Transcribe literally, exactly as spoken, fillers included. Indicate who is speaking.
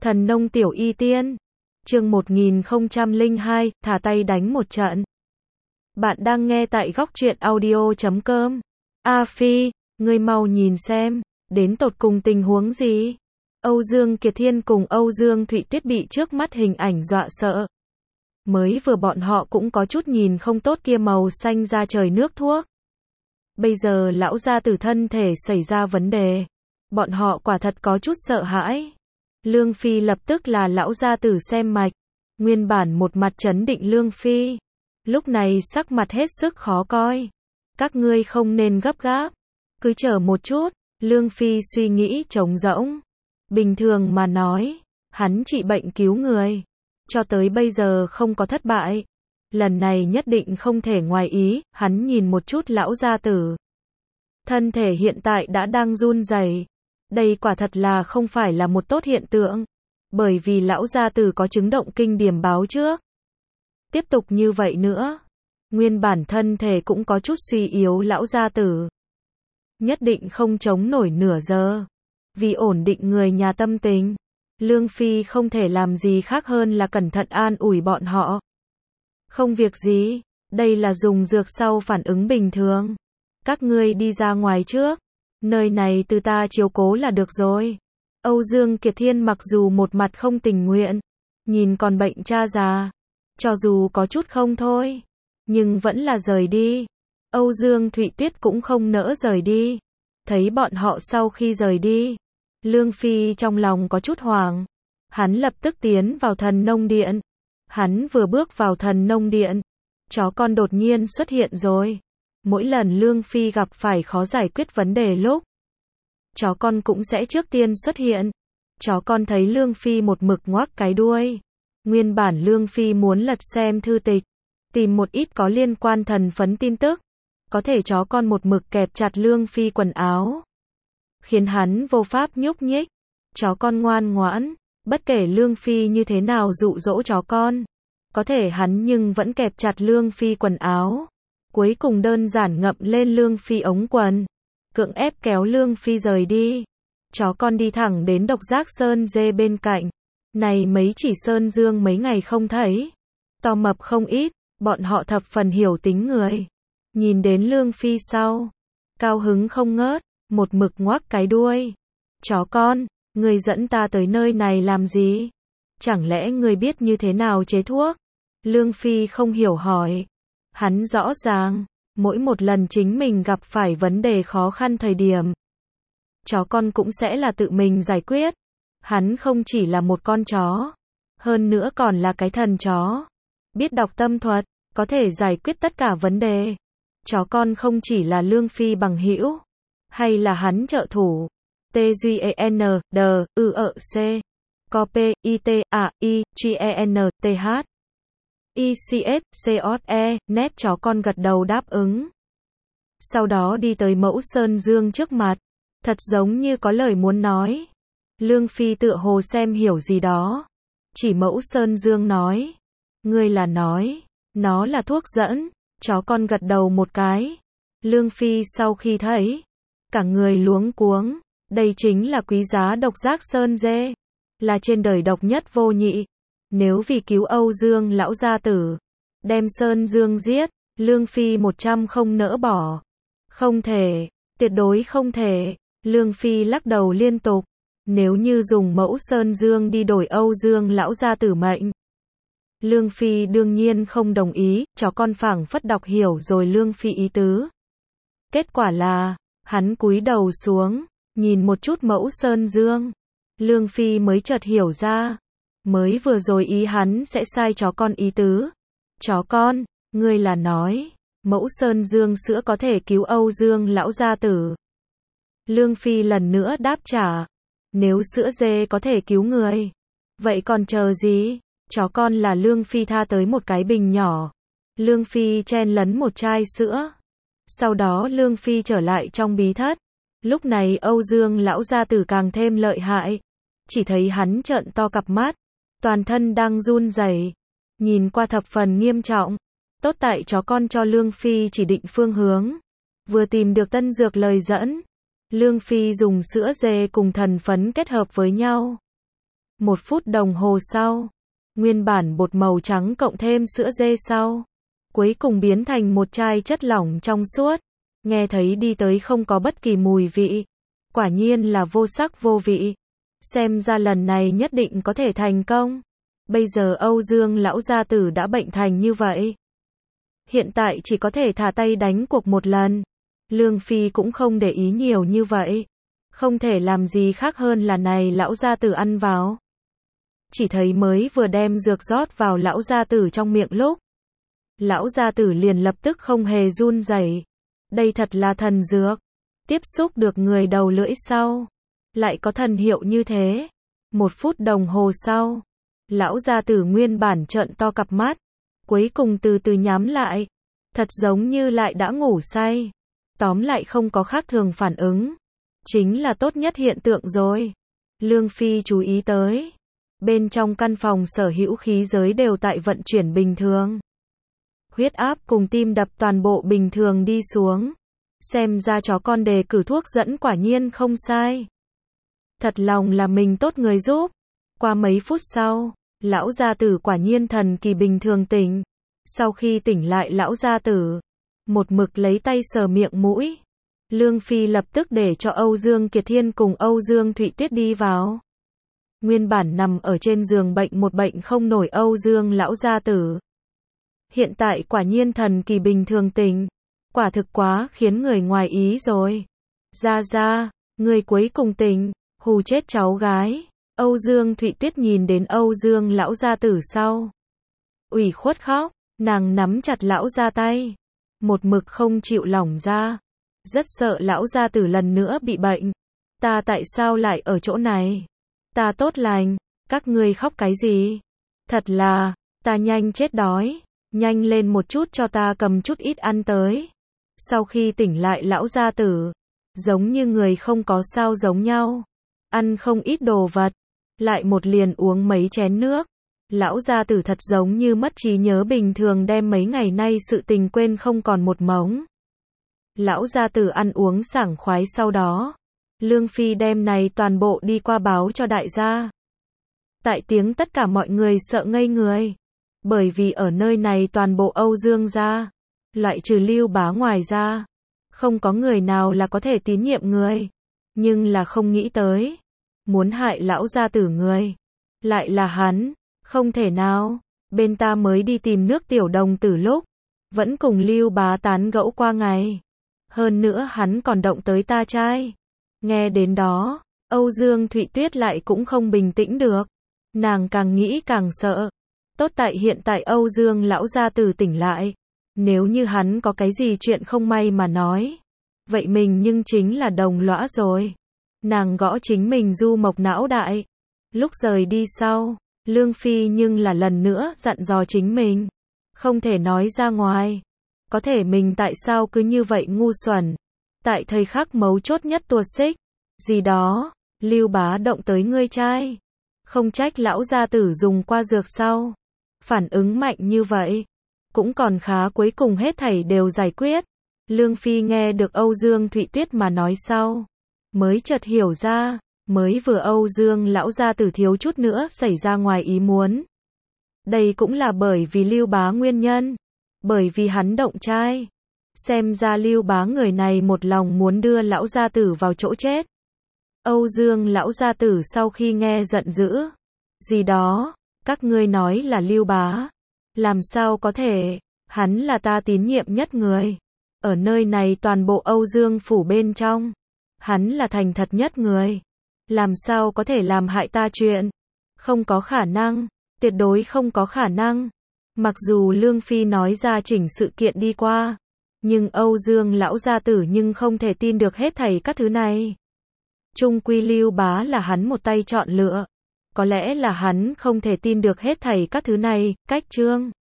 Speaker 1: Thần nông tiểu y tiên. Chương một nghìn không trăm lẻ hai, thả tay đánh một trận. Bạn đang nghe tại góc truyện audio chấm com. A Phi, ngươi mau nhìn xem, đến tột cùng tình huống gì? Âu Dương Kiệt Thiên cùng Âu Dương Thụy Tuyết bị trước mắt hình ảnh dọa sợ. Mới vừa bọn họ cũng có chút nhìn không tốt kia màu xanh da trời nước thuốc. Bây giờ lão gia tử thân thể xảy ra vấn đề. Bọn họ quả thật có chút sợ hãi. Lương Phi lập tức là lão gia tử xem mạch. Nguyên bản một mặt trấn định Lương Phi. Lúc này sắc mặt hết sức khó coi. Các ngươi không nên gấp gáp. Cứ chờ một chút. Lương Phi suy nghĩ trống rỗng. Bình thường mà nói, hắn trị bệnh cứu người. Cho tới bây giờ không có thất bại. Lần này nhất định không thể ngoài ý. Hắn nhìn một chút lão gia tử. Thân thể hiện tại đã đang run rẩy. Đây quả thật là không phải là một tốt hiện tượng. Bởi vì lão gia tử có chứng động kinh điểm báo trước. Tiếp tục như vậy nữa. Nguyên bản thân thể cũng có chút suy yếu lão gia tử. Nhất định không chống nổi nửa giờ. Vì ổn định người nhà tâm tình. Lương Phi không thể làm gì khác hơn là cẩn thận an ủi bọn họ. Không việc gì. Đây là dùng dược sau phản ứng bình thường. Các ngươi đi ra ngoài trước. Nơi này từ ta chiếu cố là được rồi. Âu Dương Kiệt Thiên mặc dù một mặt không tình nguyện. Nhìn còn bệnh cha già. Cho dù có chút không thôi. Nhưng vẫn là rời đi. Âu Dương Thụy Tuyết cũng không nỡ rời đi. Thấy bọn họ sau khi rời đi. Lương Phi trong lòng có chút hoảng. Hắn lập tức tiến vào thần nông điện. Hắn vừa bước vào thần nông điện. Chó con đột nhiên xuất hiện rồi. Mỗi lần Lương Phi gặp phải khó giải quyết vấn đề lúc. Chó con cũng sẽ trước tiên xuất hiện. Chó con thấy Lương Phi một mực ngoác cái đuôi. Nguyên bản Lương Phi muốn lật xem thư tịch. Tìm một ít có liên quan thần phấn tin tức. Có thể chó con một mực kẹp chặt Lương Phi quần áo. Khiến hắn vô pháp nhúc nhích. Chó con ngoan ngoãn. Bất kể Lương Phi như thế nào dụ dỗ chó con. Có thể hắn nhưng vẫn kẹp chặt Lương Phi quần áo. Cuối cùng đơn giản ngậm lên Lương Phi ống quần. Cưỡng ép kéo Lương Phi rời đi. Chó con đi thẳng đến độc giác sơn dê bên cạnh. Này mấy chỉ sơn dương mấy ngày không thấy. To mập không ít. Bọn họ thập phần hiểu tính người. Nhìn đến Lương Phi sau. Cao hứng không ngớt. Một mực ngoác cái đuôi. Chó con, người dẫn ta tới nơi này làm gì? Chẳng lẽ người biết như thế nào chế thuốc? Lương Phi không hiểu hỏi. Hắn rõ ràng, mỗi một lần chính mình gặp phải vấn đề khó khăn thời điểm. Chó con cũng sẽ là tự mình giải quyết. Hắn không chỉ là một con chó. Hơn nữa còn là cái thần chó. Biết đọc tâm thuật, có thể giải quyết tất cả vấn đề. Chó con không chỉ là Lương Phi bằng hữu. Hay là hắn trợ thủ. T G E N, D, U, E, C. Co P, I, T, A, I, G, E, N, T, H. I, C, S, C, O, E, nét chó con gật đầu đáp ứng. Sau đó đi tới Mẫu Sơn Dương trước mặt. Thật giống như có lời muốn nói. Lương Phi tựa hồ xem hiểu gì đó. Chỉ Mẫu Sơn Dương nói. Ngươi là nói. Nó là thuốc dẫn. Chó con gật đầu một cái. Lương Phi sau khi thấy. Cả người luống cuống. Đây chính là quý giá độc giác sơn dê. Là trên đời độc nhất vô nhị. Nếu vì cứu Âu Dương lão gia tử. Đem Sơn Dương giết. Lương Phi một trăm không nỡ bỏ. Không thể. Tuyệt đối không thể. Lương Phi lắc đầu liên tục. Nếu như dùng mẫu Sơn Dương đi đổi Âu Dương lão gia tử mệnh. Lương Phi đương nhiên không đồng ý. Chó con phảng phất đọc hiểu rồi Lương Phi ý tứ. Kết quả là. Hắn cúi đầu xuống. Nhìn một chút mẫu Sơn Dương. Lương Phi mới chợt hiểu ra. Mới vừa rồi ý hắn sẽ sai chó con ý tứ. Chó con, ngươi là nói. Mẫu Sơn Dương sữa có thể cứu Âu Dương lão gia tử. Lương Phi lần nữa đáp trả. Nếu sữa dê có thể cứu người. Vậy còn chờ gì? Chó con là Lương Phi tha tới một cái bình nhỏ. Lương Phi chen lấn một chai sữa. Sau đó Lương Phi trở lại trong bí thất. Lúc này Âu Dương lão gia tử càng thêm lợi hại. Chỉ thấy hắn trợn to cặp mắt. Toàn thân đang run rẩy. Nhìn qua thập phần nghiêm trọng. Tốt tại chó con cho Lương Phi chỉ định phương hướng. Vừa tìm được tân dược lời dẫn. Lương Phi dùng sữa dê cùng thần phấn kết hợp với nhau. Một phút đồng hồ sau, nguyên bản bột màu trắng cộng thêm sữa dê sau, cuối cùng biến thành một chai chất lỏng trong suốt, nghe thấy đi tới không có bất kỳ mùi vị, quả nhiên là vô sắc vô vị. Xem ra lần này nhất định có thể thành công. Bây giờ Âu Dương lão gia tử đã bệnh thành như vậy, hiện tại chỉ có thể thả tay đánh cuộc một lần. Lương Phi cũng không để ý nhiều như vậy, không thể làm gì khác hơn là này lão gia tử ăn vào. Chỉ thấy mới vừa đem dược rót vào lão gia tử trong miệng lúc, lão gia tử liền lập tức không hề run rẩy. Đây thật là thần dược, tiếp xúc được người đầu lưỡi sau, lại có thần hiệu như thế. Một phút đồng hồ sau, lão gia tử nguyên bản trợn to cặp mắt, cuối cùng từ từ nhắm lại, thật giống như lại đã ngủ say. Tóm lại không có khác thường phản ứng, chính là tốt nhất hiện tượng rồi. Lương Phi chú ý tới, bên trong căn phòng sở hữu khí giới đều tại vận chuyển bình thường. Huyết áp cùng tim đập toàn bộ bình thường đi xuống. Xem ra chó con đề cử thuốc dẫn quả nhiên không sai. Thật lòng là mình tốt người giúp. Qua mấy phút sau, lão gia tử quả nhiên thần kỳ bình thường tỉnh. Sau khi tỉnh lại lão gia tử, một mực lấy tay sờ miệng mũi. Lương Phi lập tức để cho Âu Dương Kiệt Thiên cùng Âu Dương Thụy Tuyết đi vào. Nguyên bản nằm ở trên giường bệnh một bệnh không nổi Âu Dương lão gia tử, hiện tại quả nhiên thần kỳ bình thường tỉnh. Quả thực quá khiến người ngoài ý rồi. Ra ra, người cuối cùng tỉnh, hù chết cháu gái. Âu Dương Thụy Tuyết nhìn đến Âu Dương lão gia tử sau, ủy khuất khóc, nàng nắm chặt lão gia tay, một mực không chịu lỏng ra, rất sợ lão gia tử lần nữa bị bệnh. Ta tại sao lại ở chỗ này? Ta tốt lành, các ngươi khóc cái gì? Thật là, ta nhanh chết đói, nhanh lên một chút cho ta cầm chút ít ăn tới. Sau khi tỉnh lại lão gia tử, giống như người không có sao giống nhau, ăn không ít đồ vật, lại một liền uống mấy chén nước. Lão gia tử thật giống như mất trí nhớ bình thường đem mấy ngày nay sự tình quên không còn một mống. Lão gia tử ăn uống sảng khoái sau đó, Lương Phi đem này toàn bộ đi qua báo cho đại gia. Tại tiếng tất cả mọi người sợ ngây người, bởi vì ở nơi này toàn bộ Âu Dương gia, loại trừ Lưu Bá ngoài ra, không có người nào là có thể tín nhiệm người. Nhưng là không nghĩ tới, muốn hại lão gia tử người, lại là hắn. Không thể nào, bên ta mới đi tìm nước tiểu đồng tử lúc, vẫn cùng Lưu Bá tán gẫu qua ngày. Hơn nữa hắn còn động tới ta trai. Nghe đến đó, Âu Dương Thụy Tuyết lại cũng không bình tĩnh được. Nàng càng nghĩ càng sợ. Tốt tại hiện tại Âu Dương lão gia tử tỉnh lại. Nếu như hắn có cái gì chuyện không may mà nói, vậy mình nhưng chính là đồng lõa rồi. Nàng gõ chính mình du mộc não đại. Lúc rời đi sau, Lương Phi nhưng là lần nữa dặn dò chính mình, không thể nói ra ngoài. Có thể mình tại sao cứ như vậy ngu xuẩn, tại thời khắc mấu chốt nhất tuột xích, gì đó, Lưu Bá động tới ngươi trai. Không trách lão gia tử dùng qua dược sau, phản ứng mạnh như vậy. Cũng còn khá cuối cùng hết thảy đều giải quyết. Lương Phi nghe được Âu Dương Thụy Tuyết mà nói sau, mới chợt hiểu ra. Mới vừa Âu Dương lão gia tử thiếu chút nữa xảy ra ngoài ý muốn. Đây cũng là bởi vì Lưu Bá nguyên nhân. Bởi vì hắn động trai. Xem ra Lưu Bá người này một lòng muốn đưa lão gia tử vào chỗ chết. Âu Dương lão gia tử sau khi nghe giận dữ. Gì đó, các ngươi nói là Lưu Bá. Làm sao có thể, hắn là ta tín nhiệm nhất người. Ở nơi này toàn bộ Âu Dương phủ bên trong, hắn là thành thật nhất người. Làm sao có thể làm hại ta chuyện? Không có khả năng, tuyệt đối không có khả năng. Mặc dù Lương Phi nói ra chỉnh sự kiện đi qua, nhưng Âu Dương lão gia tử nhưng không thể tin được hết thảy các thứ này. Chung quy Lưu Bá là hắn một tay chọn lựa. Có lẽ là hắn không thể tin được hết thảy các thứ này. Cách chương